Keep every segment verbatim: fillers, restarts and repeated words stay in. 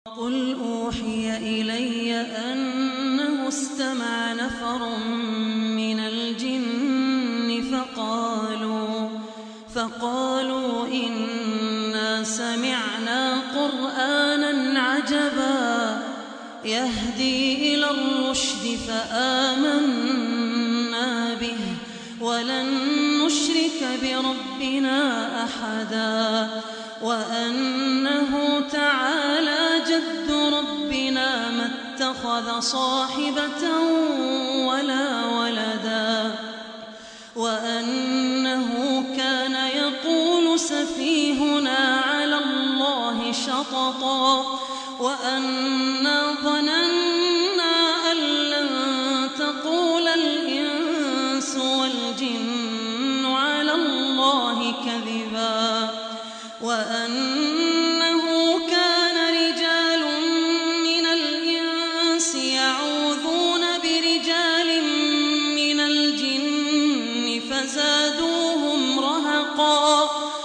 قل أوحي إلي أنه استمع نفر من الجن فقالوا, فقالوا إنا سمعنا قرآنا عجبا يهدي إلى الرشد فآمنا به ولن نشرك بربنا أحدا وأنه تعالى جد ربنا ما اتخذ صاحبة ولا ولدا وأنه كان يقول سفيهنا على الله شططا وأنا ظننا أن لن تقول الإنس والجن على الله كذبا وأنه كان رجال من الإنس يعوذون برجال من الجن فزادوهم رهقا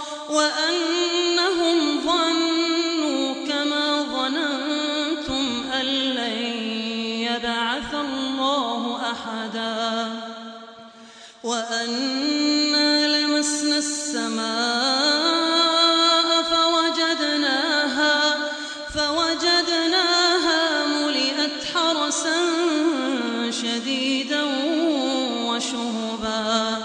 وأنهم ظنوا كما ظننتم أن لن يبعث الله أحدا وأنا لمسنا السماء فوجدناها, فوجدناها ملئت حرسا شديدا وشهبا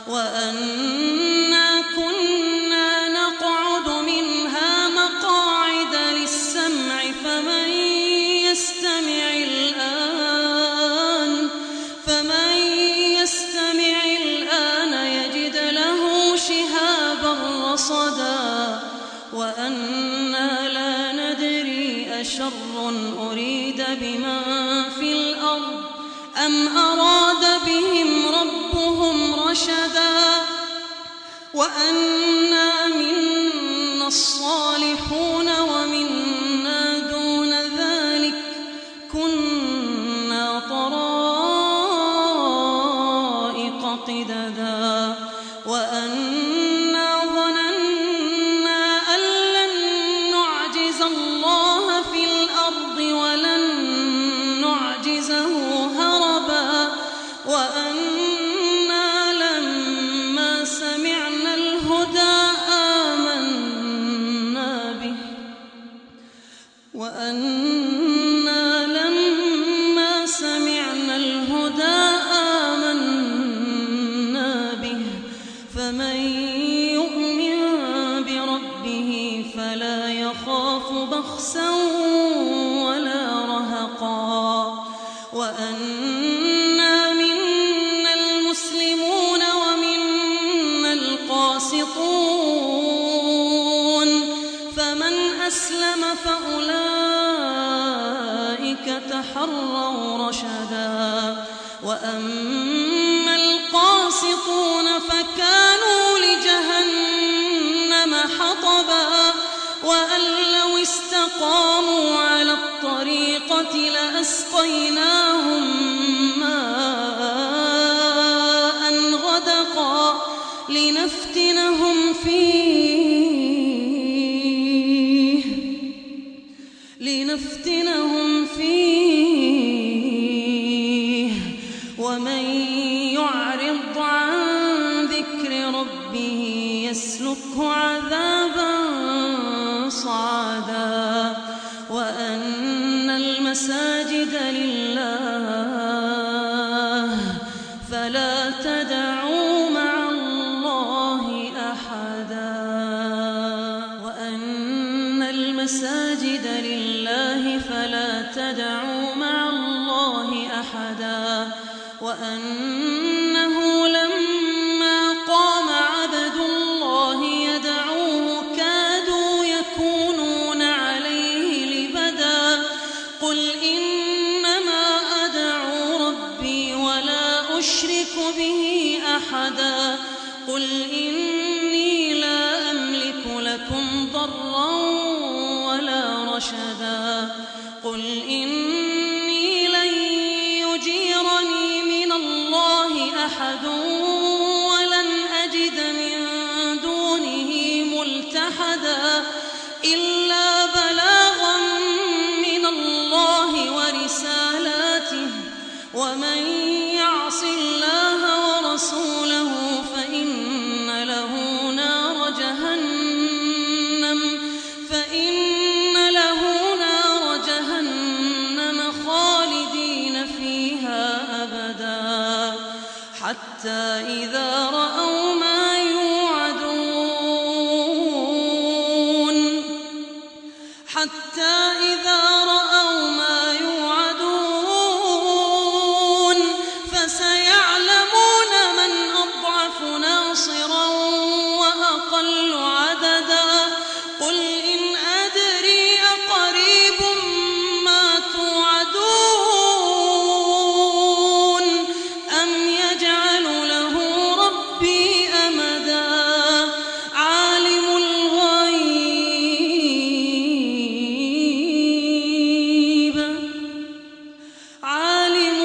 وأنا كنا نقعد منها مقاعد للسمع فمن يستمع الآن, فمن يستمع الآن يجد له شهابا رصدا وأنا لا ندري أشر أريد بمن في الأرض أم أراد بهم ربهم رشدا وأنا منا الصالحون ومنا دون ذلك كنا طرائق قددا وأنا ظننا أن لن نعجز الله في الأرض ولن نعجزه هربا وأنا لما سمعنا الهدى آمنا به وأنا لما سمعنا الهدى آمنا به فمن يؤمن بربه فلا يخاف بخسا ولا رهقا وأنا منا المسلمون ومنا القاسطون فمن أسلم فأولئك تحروا رشدا وأما القاسطون فكانوا لجهنم حطبا وأن لو استقاموا على الطريقة لأسقيناهم ماء غدقا لنفتنهم فيه, لنفتنهم فيه ومن يعرض عن ذكر ربه يسلكه عذابا صعدا وأن المساجد لله فلا تدعوا مع الله أحدا وأن المساجد لله فلا تدعوا مع الله أحدا وأنه لما قام عبد الله يدعوه كادوا يكونون عليه لبدا قل إنما أدعو ربي ولا أشرك به أحدا قل إني لا أملك لكم ضرا ولا رشدا قل إني لن يجيرني من الله أحد ولن أجد من دونه ملتحدا إلا بلاغا حتى إذا رأوا ما يوعدون حتى إذا رأوا ما يوعدون فسيعلمون من أضعف ناصرا وأقل عددا قل إن أدري أقريب ما توعدون أم يجعل له ربي أمدا عالم الغيب عالم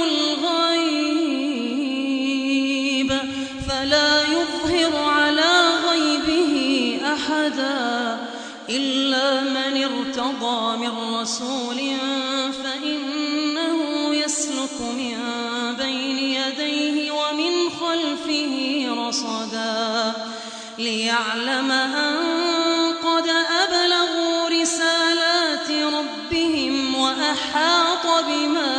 الغيب فلا يظهر على غيبه أحدا إلا من ارتضى من رسول فإنه يسلك من بين يديه ومن خلفه رصدا ليعلم أن قد أبلغوا رسالات ربهم وأحاط بما